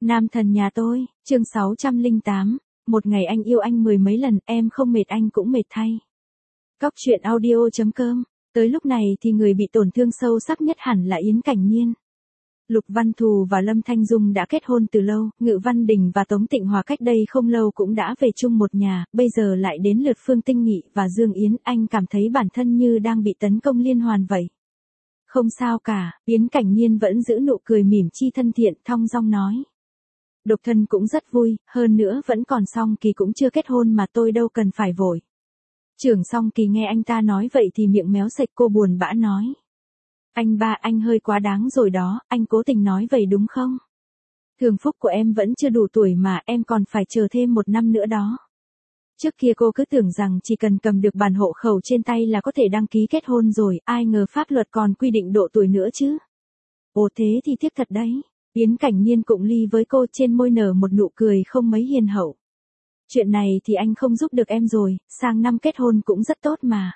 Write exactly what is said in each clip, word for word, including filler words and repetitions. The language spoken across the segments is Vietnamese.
Nam thần nhà tôi, chương sáu trăm lẻ tám, một ngày anh yêu anh mười mấy lần, em không mệt anh cũng mệt thay. Cóc truyện audio chấm com, tới lúc này thì người bị tổn thương sâu sắc nhất hẳn là Yến Cảnh Nhiên. Lục Văn Thù và Lâm Thanh Dung đã kết hôn từ lâu, Ngự Văn Đình và Tống Tịnh Hòa cách đây không lâu cũng đã về chung một nhà, bây giờ lại đến lượt Phương Tinh Nghị và Dương Yến, anh cảm thấy bản thân như đang bị tấn công liên hoàn vậy. Không sao cả, Yến Cảnh Nhiên vẫn giữ nụ cười mỉm chi thân thiện, thong dong nói. Độc thân cũng rất vui, hơn nữa vẫn còn Song Kỳ cũng chưa kết hôn mà tôi đâu cần phải vội. Trưởng Song Kỳ nghe anh ta nói vậy thì miệng méo sạch, cô buồn bã nói. Anh ba, anh hơi quá đáng rồi đó, anh cố tình nói vậy đúng không? Thường phúc của em vẫn chưa đủ tuổi mà, em còn phải chờ thêm một năm nữa đó. Trước kia cô cứ tưởng rằng chỉ cần cầm được bản hộ khẩu trên tay là có thể đăng ký kết hôn rồi, ai ngờ pháp luật còn quy định độ tuổi nữa chứ. Ồ thế thì tiếc thật đấy. Yến Cảnh Nhiên cũng ly với cô, trên môi nở một nụ cười không mấy hiền hậu. Chuyện này thì anh không giúp được em rồi, sang năm kết hôn cũng rất tốt mà.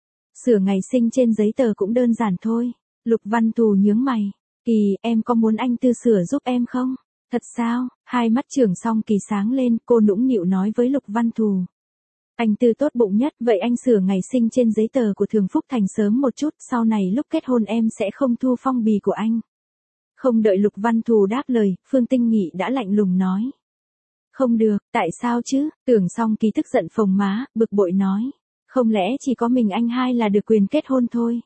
Sửa ngày sinh trên giấy tờ cũng đơn giản thôi. Lục Văn Thù nhướng mày. Kỳ, em có muốn anh Tư sửa giúp em không? Thật sao? Hai mắt Trưởng Song Kỳ sáng lên, cô nũng nịu nói với Lục Văn Thù. Anh Tư tốt bụng nhất, vậy anh sửa ngày sinh trên giấy tờ của Thường Phúc Thành sớm một chút, sau này lúc kết hôn em sẽ không thu phong bì của anh. Không đợi Lục Văn Thù đáp lời, Phương Tinh Nghị đã lạnh lùng nói. Không được, tại sao chứ? Tưởng Song Kỳ tức giận phồng má, bực bội nói. Không lẽ chỉ có mình anh hai là được quyền kết hôn thôi?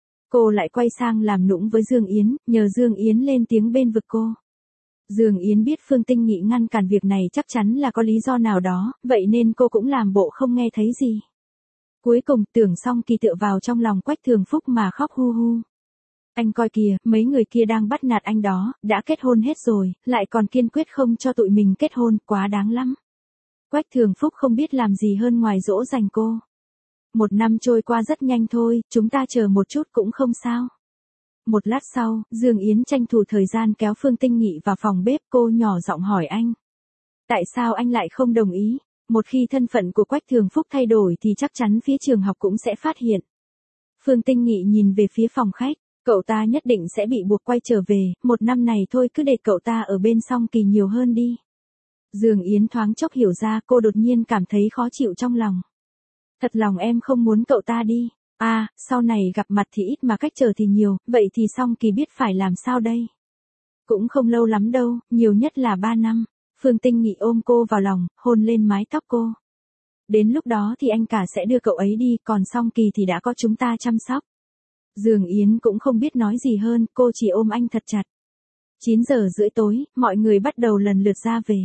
Cô lại quay sang làm nũng với Dương Yến, nhờ Dương Yến lên tiếng bên vực cô. Dương Yến biết Phương Tinh Nghị ngăn cản việc này chắc chắn là có lý do nào đó, vậy nên cô cũng làm bộ không nghe thấy gì. Cuối cùng Tưởng Song Kỳ tựa vào trong lòng Quách Thường Phúc mà khóc hu hu. Anh coi kìa, mấy người kia đang bắt nạt anh đó, đã kết hôn hết rồi, lại còn kiên quyết không cho tụi mình kết hôn, quá đáng lắm. Quách Thường Phúc không biết làm gì hơn ngoài dỗ dành cô. Một năm trôi qua rất nhanh thôi, chúng ta chờ một chút cũng không sao. Một lát sau, Dương Yến tranh thủ thời gian kéo Phương Tinh Nghị vào phòng bếp, cô nhỏ giọng hỏi anh. Tại sao anh lại không đồng ý? Một khi thân phận của Quách Thường Phúc thay đổi thì chắc chắn phía trường học cũng sẽ phát hiện. Phương Tinh Nghị nhìn về phía phòng khách, cậu ta nhất định sẽ bị buộc quay trở về, một năm này thôi cứ để cậu ta ở bên Song Kỳ nhiều hơn đi. Dương Yến thoáng chốc hiểu ra, cô đột nhiên cảm thấy khó chịu trong lòng. Thật lòng em không muốn cậu ta đi. À, sau này gặp mặt thì ít mà cách trở thì nhiều, vậy thì Song Kỳ biết phải làm sao đây? Cũng không lâu lắm đâu, nhiều nhất là ba năm. Phương Tinh Nghị ôm cô vào lòng, hôn lên mái tóc cô. Đến lúc đó thì anh cả sẽ đưa cậu ấy đi, còn Song Kỳ thì đã có chúng ta chăm sóc. Dương Yến cũng không biết nói gì hơn, cô chỉ ôm anh thật chặt. chín giờ rưỡi tối, mọi người bắt đầu lần lượt ra về.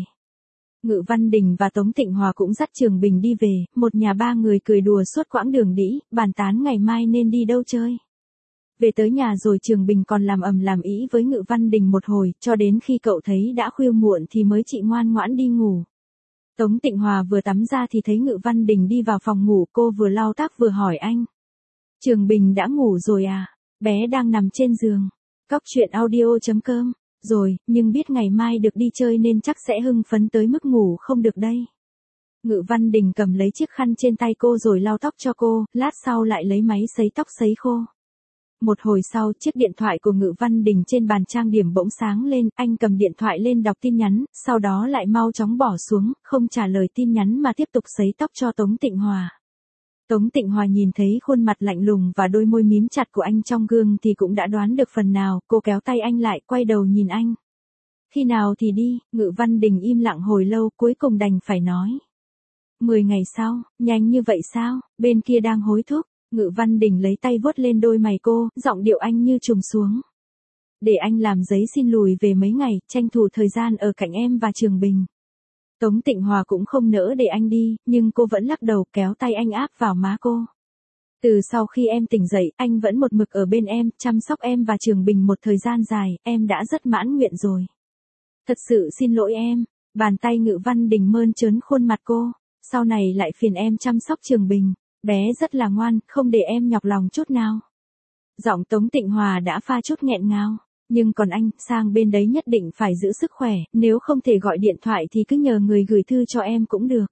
Ngự Văn Đình và Tống Tịnh Hòa cũng dắt Trường Bình đi về, một nhà ba người cười đùa suốt quãng đường đĩ, bàn tán ngày mai nên đi đâu chơi. Về tới nhà rồi Trường Bình còn làm ầm làm ĩ với Ngự Văn Đình một hồi, cho đến khi cậu thấy đã khuya muộn thì mới chịu ngoan ngoãn đi ngủ. Tống Tịnh Hòa vừa tắm ra thì thấy Ngự Văn Đình đi vào phòng ngủ, cô vừa lau tóc vừa hỏi anh. Trường Bình đã ngủ rồi à? Bé đang nằm trên giường. Cóc truyện audio chấm com. Rồi, nhưng biết ngày mai được đi chơi nên chắc sẽ hưng phấn tới mức ngủ không được đây. Ngự Văn Đình cầm lấy chiếc khăn trên tay cô rồi lau tóc cho cô, lát sau lại lấy máy sấy tóc sấy khô. Một hồi sau, chiếc điện thoại của Ngự Văn Đình trên bàn trang điểm bỗng sáng lên, anh cầm điện thoại lên đọc tin nhắn, sau đó lại mau chóng bỏ xuống, không trả lời tin nhắn mà tiếp tục sấy tóc cho Tống Tịnh Hòa. Tống Tịnh Hòa nhìn thấy khuôn mặt lạnh lùng và đôi môi mím chặt của anh trong gương thì cũng đã đoán được phần nào, cô kéo tay anh lại, quay đầu nhìn anh. Khi nào thì đi? Ngự Văn Đình im lặng hồi lâu, cuối cùng đành phải nói. Mười ngày sau, nhanh như vậy sao? Bên kia đang hối thúc. Ngự Văn Đình lấy tay vuốt lên đôi mày cô, giọng điệu anh như trùng xuống. Để anh làm giấy xin lùi về mấy ngày, tranh thủ thời gian ở cạnh em và Trường Bình. Tống Tịnh Hòa cũng không nỡ để anh đi, nhưng cô vẫn lắc đầu kéo tay anh áp vào má cô. Từ sau khi em tỉnh dậy, anh vẫn một mực ở bên em, chăm sóc em và Trường Bình một thời gian dài, em đã rất mãn nguyện rồi. Thật sự xin lỗi em. Bàn tay Ngự Văn Đình mơn trớn khuôn mặt cô. Sau này lại phiền em chăm sóc Trường Bình. Bé rất là ngoan, không để em nhọc lòng chút nào. Giọng Tống Tịnh Hòa đã pha chút nghẹn ngào. Nhưng còn anh, sang bên đấy nhất định phải giữ sức khỏe, nếu không thể gọi điện thoại thì cứ nhờ người gửi thư cho em cũng được.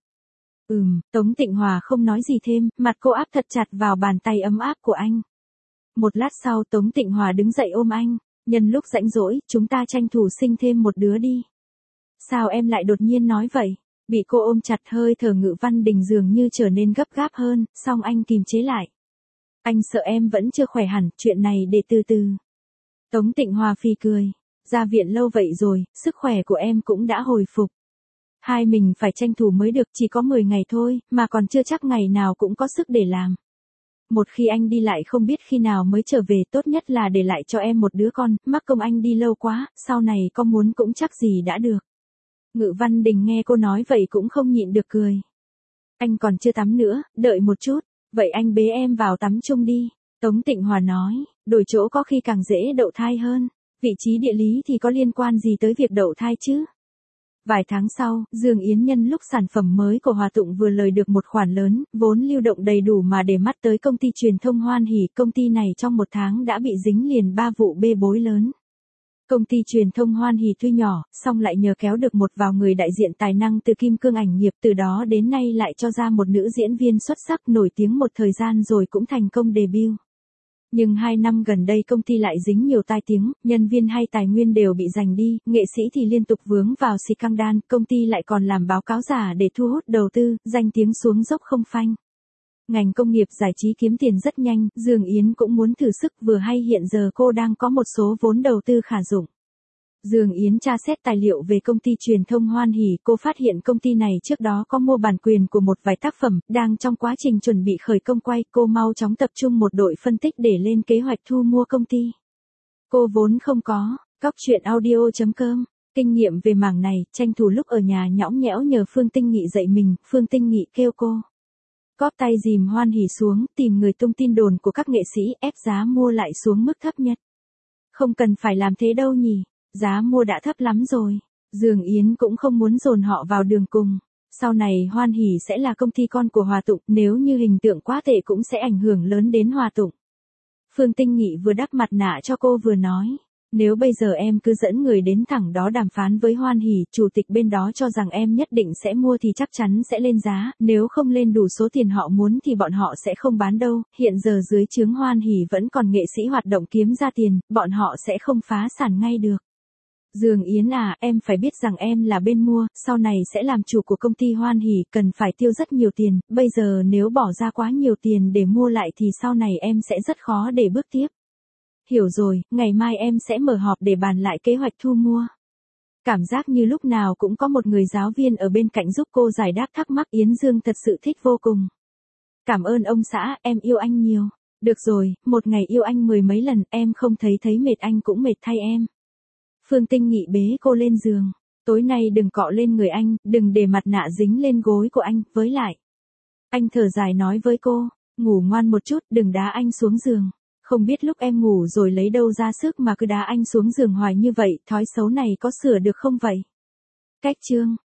Ừm, Tống Tịnh Hòa không nói gì thêm, mặt cô áp thật chặt vào bàn tay ấm áp của anh. Một lát sau Tống Tịnh Hòa đứng dậy ôm anh, nhân lúc rảnh rỗi, chúng ta tranh thủ sinh thêm một đứa đi. Sao em lại đột nhiên nói vậy? Bị cô ôm chặt, hơi thở Ngự Văn Đình dường như trở nên gấp gáp hơn, song anh kìm chế lại. Anh sợ em vẫn chưa khỏe hẳn, chuyện này để từ từ. Tống Tịnh Hòa phì cười. Ra viện lâu vậy rồi, sức khỏe của em cũng đã hồi phục. Hai mình phải tranh thủ mới được, chỉ có mười ngày thôi, mà còn chưa chắc ngày nào cũng có sức để làm. Một khi anh đi lại không biết khi nào mới trở về, tốt nhất là để lại cho em một đứa con, mắc công anh đi lâu quá, sau này có muốn cũng chắc gì đã được. Ngự Văn Đình nghe cô nói vậy cũng không nhịn được cười. Anh còn chưa tắm nữa, đợi một chút, vậy anh bế em vào tắm chung đi. Tống Tịnh Hòa nói, đổi chỗ có khi càng dễ đậu thai hơn, vị trí địa lý thì có liên quan gì tới việc đậu thai chứ. Vài tháng sau, Dương Yến nhân lúc sản phẩm mới của Hòa Tụng vừa lời được một khoản lớn, vốn lưu động đầy đủ mà để mắt tới công ty truyền thông Hoan Hỷ, công ty này trong một tháng đã bị dính liền ba vụ bê bối lớn. Công ty truyền thông Hoan Hỷ tuy nhỏ, song lại nhờ kéo được một vào người đại diện tài năng từ Kim Cương Ảnh Nghiệp, từ đó đến nay lại cho ra một nữ diễn viên xuất sắc nổi tiếng một thời gian rồi cũng thành công debut. Nhưng hai năm gần đây công ty lại dính nhiều tai tiếng, nhân viên hay tài nguyên đều bị giành đi, nghệ sĩ thì liên tục vướng vào scandal, công ty lại còn làm báo cáo giả để thu hút đầu tư, danh tiếng xuống dốc không phanh. Ngành công nghiệp giải trí kiếm tiền rất nhanh, Dương Yến cũng muốn thử sức, vừa hay hiện giờ cô đang có một số vốn đầu tư khả dụng. Dương Yến tra xét tài liệu về công ty truyền thông Hoan Hỷ, cô phát hiện công ty này trước đó có mua bản quyền của một vài tác phẩm, đang trong quá trình chuẩn bị khởi công quay, cô mau chóng tập trung một đội phân tích để lên kế hoạch thu mua công ty. Cô vốn không có, cóc truyện audio chấm com, kinh nghiệm về mảng này, tranh thủ lúc ở nhà nhõng nhẽo nhờ Phương Tinh Nghị dạy mình, Phương Tinh Nghị kêu cô. Cóp tay dìm Hoan Hỷ xuống, tìm người tung tin đồn của các nghệ sĩ, ép giá mua lại xuống mức thấp nhất. Không cần phải làm thế đâu nhỉ. Giá mua đã thấp lắm rồi. Dương Yến cũng không muốn dồn họ vào đường cùng. Sau này Hoan Hỷ sẽ là công ty con của Hòa Tụng, nếu như hình tượng quá tệ cũng sẽ ảnh hưởng lớn đến Hòa Tụng. Phương Tinh Nghị vừa đắp mặt nạ cho cô vừa nói. Nếu bây giờ em cứ dẫn người đến thẳng đó đàm phán với Hoan Hỷ, chủ tịch bên đó cho rằng em nhất định sẽ mua thì chắc chắn sẽ lên giá, nếu không lên đủ số tiền họ muốn thì bọn họ sẽ không bán đâu, hiện giờ dưới trướng Hoan Hỷ vẫn còn nghệ sĩ hoạt động kiếm ra tiền, bọn họ sẽ không phá sản ngay được. Dương Yến à, em phải biết rằng em là bên mua, sau này sẽ làm chủ của công ty Hoan Hỷ, cần phải tiêu rất nhiều tiền, bây giờ nếu bỏ ra quá nhiều tiền để mua lại thì sau này em sẽ rất khó để bước tiếp. Hiểu rồi, ngày mai em sẽ mở họp để bàn lại kế hoạch thu mua. Cảm giác như lúc nào cũng có một người giáo viên ở bên cạnh giúp cô giải đáp thắc mắc, Yến Dương thật sự thích vô cùng. Cảm ơn ông xã, em yêu anh nhiều. Được rồi, một ngày yêu anh mười mấy lần, em không thấy thấy mệt anh cũng mệt thay em. Phương Tinh Nghị bế cô lên giường. Tối nay đừng cọ lên người anh, đừng để mặt nạ dính lên gối của anh, với lại. Anh thở dài nói với cô, ngủ ngoan một chút, đừng đá anh xuống giường. Không biết lúc em ngủ rồi lấy đâu ra sức mà cứ đá anh xuống giường hoài như vậy, thói xấu này có sửa được không vậy? Cách chương